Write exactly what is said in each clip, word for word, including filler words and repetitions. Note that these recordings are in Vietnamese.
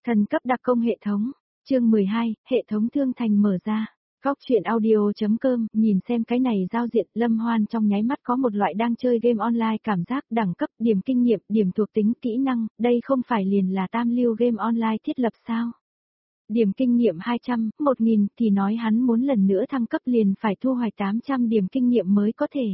Thần cấp đặc công hệ thống, chương mười hai, hệ thống thương thành mở ra. Góc truyện audio.com, nhìn xem cái này giao diện, Lâm Hoan trong nháy mắt có một loại đang chơi game online cảm giác đẳng cấp, điểm kinh nghiệm, điểm thuộc tính, kỹ năng, đây không phải liền là tam lưu game online thiết lập sao? Điểm kinh nghiệm hai trăm, một nghìn thì nói hắn muốn lần nữa thăng cấp liền phải thu hoạch tám trăm điểm kinh nghiệm mới có thể.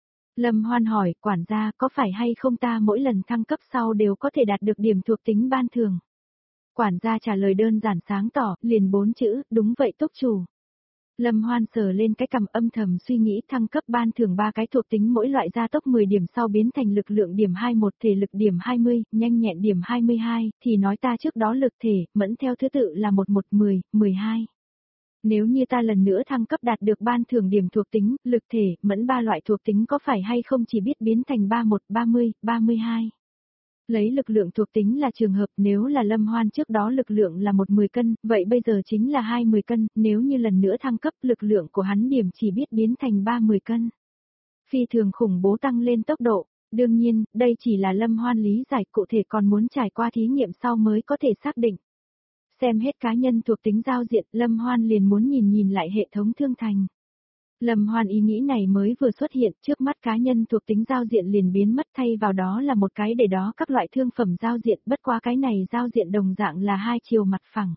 Lâm Hoan hỏi, quản gia, có phải hay không ta mỗi lần thăng cấp sau đều có thể đạt được điểm thuộc tính ban thưởng? Quản gia trả lời đơn giản sáng tỏ, liền bốn chữ, đúng vậy túc chủ. Lâm Hoan sờ lên cái cằm âm thầm suy nghĩ thăng cấp ban thưởng ba cái thuộc tính mỗi loại gia tốc mười điểm sau biến thành lực lượng điểm hai mươi mốt, thể lực điểm hai mươi, nhanh nhẹn điểm hai mươi hai, thì nói ta trước đó lực thể, mẫn theo thứ tự là một một, mười, mười hai. Nếu như ta lần nữa thăng cấp đạt được ban thưởng điểm thuộc tính, lực thể, mẫn ba loại thuộc tính có phải hay không chỉ biết biến thành ba một, ba mươi, ba mươi hai. Lấy lực lượng thuộc tính là trường hợp, nếu là Lâm Hoan trước đó lực lượng là một mười cân, vậy bây giờ chính là hai mươi cân, nếu như lần nữa thăng cấp lực lượng của hắn điểm chỉ biết biến thành ba mươi cân. Phi thường khủng bố tăng lên tốc độ, đương nhiên, đây chỉ là Lâm Hoan lý giải, cụ thể còn muốn trải qua thí nghiệm sau mới có thể xác định. Xem hết cá nhân thuộc tính giao diện, Lâm Hoan liền muốn nhìn nhìn lại hệ thống thương thành. Lâm Hoan ý nghĩ này mới vừa xuất hiện, trước mắt cá nhân thuộc tính giao diện liền biến mất, thay vào đó là một cái để đó các loại thương phẩm giao diện, bất quá cái này giao diện đồng dạng là hai chiều mặt phẳng.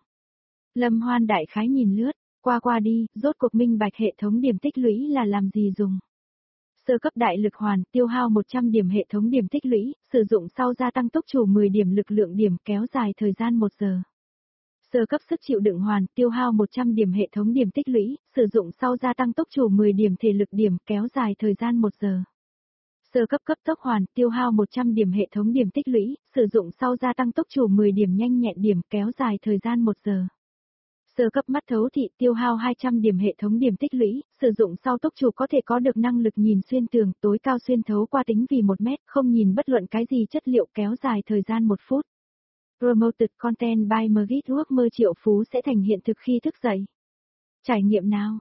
Lâm Hoan đại khái nhìn lướt, qua qua đi, rốt cuộc minh bạch hệ thống điểm tích lũy là làm gì dùng. Sơ cấp đại lực hoàn, tiêu hao một trăm điểm hệ thống điểm tích lũy, sử dụng sau gia tăng tốc chủ mười điểm lực lượng điểm, kéo dài thời gian một giờ. Sơ cấp sức chịu đựng hoàn, tiêu hao một trăm điểm hệ thống điểm tích lũy, sử dụng sau gia tăng tốc chủ mười điểm thể lực điểm, kéo dài thời gian một giờ. Sơ cấp cấp tốc hoàn, tiêu hao một trăm điểm hệ thống điểm tích lũy, sử dụng sau gia tăng tốc chủ mười điểm nhanh nhẹn điểm, kéo dài thời gian một giờ. Sơ cấp mắt thấu thị, tiêu hao hai trăm điểm hệ thống điểm tích lũy, sử dụng sau tốc chủ có thể có được năng lực nhìn xuyên tường, tối cao xuyên thấu qua tính vì một mét, không nhìn bất luận cái gì chất liệu, kéo dài thời gian một phút. Promoted Content by Magic Workmer triệu phú sẽ thành hiện thực khi thức dậy. Trải nghiệm nào,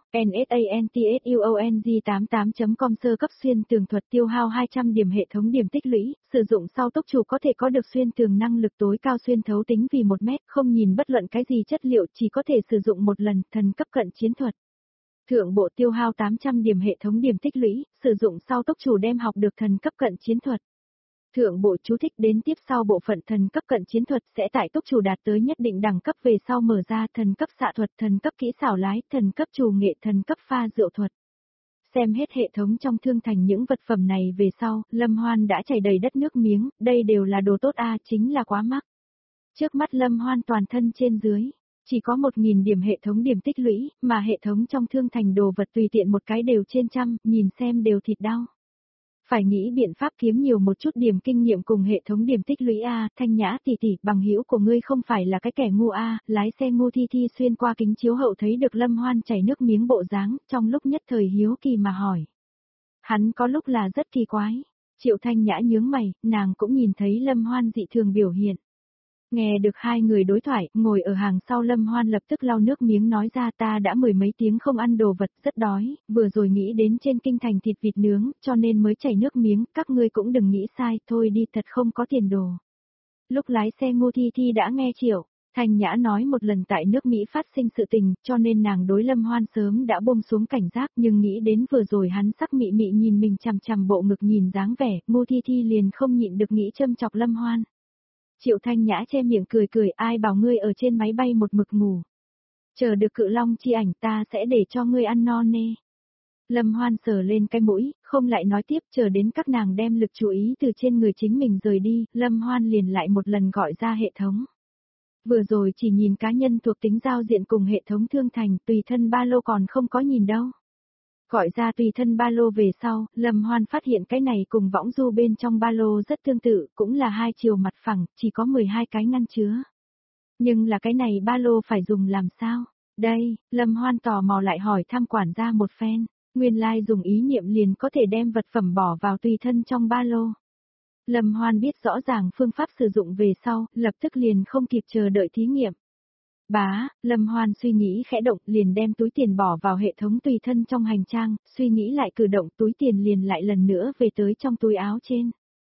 NSANTSUONG tám mươi tám chấm com sơ cấp xuyên tường thuật tiêu hao hai trăm điểm hệ thống điểm tích lũy, sử dụng sau tốc chủ có thể có được xuyên tường năng lực tối cao xuyên thấu tính vì một mét, không nhìn bất luận cái gì chất liệu, chỉ có thể sử dụng một lần, thần cấp cận chiến thuật. Thượng bộ tiêu hao tám trăm điểm hệ thống điểm tích lũy, sử dụng sau tốc chủ đem học được thần cấp cận chiến thuật. Thượng bộ chú thích đến tiếp sau bộ phận thần cấp cận chiến thuật sẽ tại tốc chủ đạt tới nhất định đẳng cấp về sau mở ra thần cấp xạ thuật, thần cấp kỹ xảo lái, thần cấp trù nghệ, thần cấp pha rượu thuật. Xem hết hệ thống trong thương thành những vật phẩm này về sau, Lâm Hoan đã chảy đầy đất nước miếng, đây đều là đồ tốt a, chính là quá mắc. Trước mắt Lâm Hoan toàn thân trên dưới, chỉ có một nghìn điểm hệ thống điểm tích lũy, mà hệ thống trong thương thành đồ vật tùy tiện một cái đều trên trăm, nhìn xem đều thịt đau. Phải nghĩ biện pháp kiếm nhiều một chút điểm kinh nghiệm cùng hệ thống điểm tích lũy a, Thanh Nhã tỷ tỷ, bằng hữu của ngươi không phải là cái kẻ ngu a, lái xe ngu Thi Thi xuyên qua kính chiếu hậu thấy được Lâm Hoan chảy nước miếng bộ dáng, trong lúc nhất thời hiếu kỳ mà hỏi. Hắn có lúc là rất kỳ quái. Triệu Thanh Nhã nhướng mày, nàng cũng nhìn thấy Lâm Hoan dị thường biểu hiện. Nghe được hai người đối thoại, ngồi ở hàng sau Lâm Hoan lập tức lau nước miếng nói ra ta đã mười mấy tiếng không ăn đồ vật, rất đói, vừa rồi nghĩ đến trên kinh thành thịt vịt nướng, cho nên mới chảy nước miếng, các ngươi cũng đừng nghĩ sai, thôi đi thật không có tiền đồ. Lúc lái xe Ngô Thi Thi đã nghe Triệu Thanh Nhã nói một lần tại nước Mỹ phát sinh sự tình, cho nên nàng đối Lâm Hoan sớm đã buông xuống cảnh giác, nhưng nghĩ đến vừa rồi hắn sắc mị mị nhìn mình chằm chằm bộ ngực nhìn dáng vẻ, Ngô Thi Thi liền không nhịn được nghĩ châm chọc Lâm Hoan. Triệu Thanh Nhã che miệng cười cười, ai bảo ngươi ở trên máy bay một mực ngủ. Chờ được Cự Long chi ảnh ta sẽ để cho ngươi ăn no nê. Lâm Hoan sờ lên cái mũi, không lại nói tiếp, chờ đến các nàng đem lực chú ý từ trên người chính mình rời đi, Lâm Hoan liền lại một lần gọi ra hệ thống. Vừa rồi chỉ nhìn cá nhân thuộc tính giao diện cùng hệ thống thương thành, tùy thân ba lô còn không có nhìn đâu. Gọi ra tùy thân ba lô về sau, Lâm Hoan phát hiện cái này cùng võng du bên trong ba lô rất tương tự, cũng là hai chiều mặt phẳng, chỉ có mười hai cái ngăn chứa. Nhưng là cái này ba lô phải dùng làm sao? Đây, Lâm Hoan tò mò lại hỏi thăm quản gia một phen, nguyên lai like dùng ý niệm liền có thể đem vật phẩm bỏ vào tùy thân trong ba lô. Lâm Hoan biết rõ ràng phương pháp sử dụng về sau, lập tức liền không kịp chờ đợi thí nghiệm. Bá, Lâm Hoan suy nghĩ khẽ động liền đem túi tiền bỏ vào hệ thống tùy thân trong hành trang, suy nghĩ lại cử động túi tiền liền lại lần nữa về tới trong túi áo trên.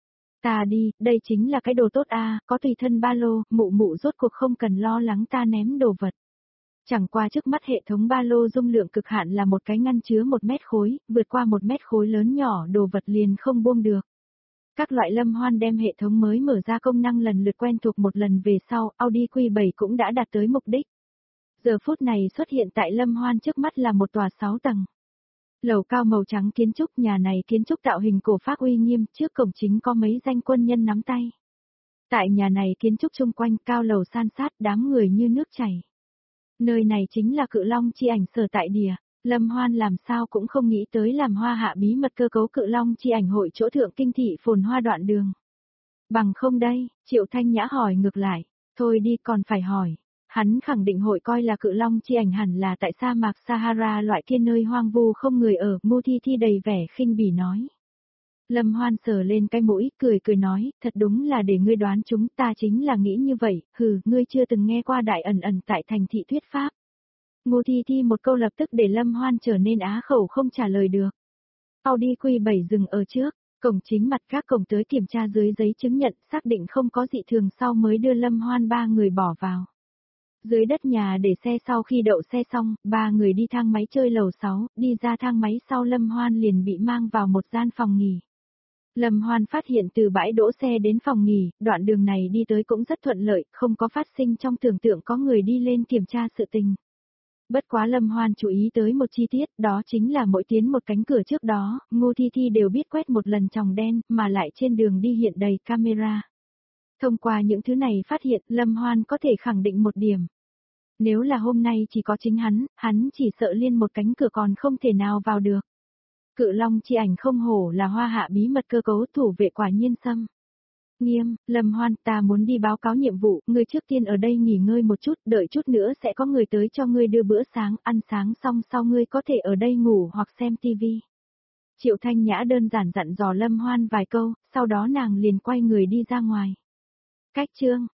Ta đi, đây chính là cái đồ tốt a, có tùy thân ba lô, mụ mụ rốt cuộc không cần lo lắng ta ném đồ vật. Chẳng qua trước mắt hệ thống ba lô dung lượng cực hạn là một cái ngăn chứa một mét khối, vượt qua một mét khối lớn nhỏ đồ vật liền không buông được. Các loại Lâm Hoan đem hệ thống mới mở ra công năng lần lượt quen thuộc một lần về sau, Audi Q bảy cũng đã đạt tới mục đích. Giờ phút này xuất hiện tại Lâm Hoan trước mắt là một tòa sáu tầng. Lầu cao màu trắng kiến trúc, nhà này kiến trúc tạo hình cổ phác uy nghiêm, trước cổng chính có mấy danh quân nhân nắm tay. Tại nhà này kiến trúc chung quanh cao lầu san sát, đám người như nước chảy. Nơi này chính là Cự Long chi ảnh sở tại địa. Lâm Hoan làm sao cũng không nghĩ tới làm Hoa Hạ bí mật cơ cấu Cự Long chi ảnh hội chỗ thượng kinh thị phồn hoa đoạn đường. Bằng không đây, Triệu Thanh Nhã hỏi ngược lại, thôi đi còn phải hỏi. Hắn khẳng định hội coi là Cự Long chi ảnh hẳn là tại sa mạc Sahara loại kia nơi hoang vu không người ở, Mu Thi Thi đầy vẻ khinh bỉ nói. Lâm Hoan sờ lên cái mũi, cười cười nói, thật đúng là để ngươi đoán chúng, ta chính là nghĩ như vậy, hừ, ngươi chưa từng nghe qua đại ẩn ẩn tại thành thị thuyết pháp. Ngô Thi Thi một câu lập tức để Lâm Hoan trở nên á khẩu không trả lời được. Audi Q bảy dừng ở trước, cổng chính mặt các cổng tới kiểm tra dưới giấy chứng nhận xác định không có dị thường sau mới đưa Lâm Hoan ba người bỏ vào. Dưới đất nhà để xe sau khi đậu xe xong, ba người đi thang máy chơi lầu sáu, đi ra thang máy sau Lâm Hoan liền bị mang vào một gian phòng nghỉ. Lâm Hoan phát hiện từ bãi đỗ xe đến phòng nghỉ, đoạn đường này đi tới cũng rất thuận lợi, không có phát sinh trong tưởng tượng có người đi lên kiểm tra sự tình. Bất quá Lâm Hoan chú ý tới một chi tiết, đó chính là mỗi tiến một cánh cửa trước đó, Ngô Thi Thi đều biết quét một lần tròng đen, mà lại trên đường đi hiện đầy camera. Thông qua những thứ này phát hiện, Lâm Hoan có thể khẳng định một điểm. Nếu là hôm nay chỉ có chính hắn, hắn chỉ sợ liên một cánh cửa còn không thể nào vào được. Cự Long chi ảnh không hổ là Hoa Hạ bí mật cơ cấu, thủ vệ quả nhiên xâm. Nghiêm, Lâm Hoan, ta muốn đi báo cáo nhiệm vụ, ngươi trước tiên ở đây nghỉ ngơi một chút, đợi chút nữa sẽ có người tới cho ngươi đưa bữa sáng, ăn sáng xong sau ngươi có thể ở đây ngủ hoặc xem tivi. Triệu Thanh Nhã đơn giản dặn dò Lâm Hoan vài câu, sau đó nàng liền quay người đi ra ngoài. Cách chương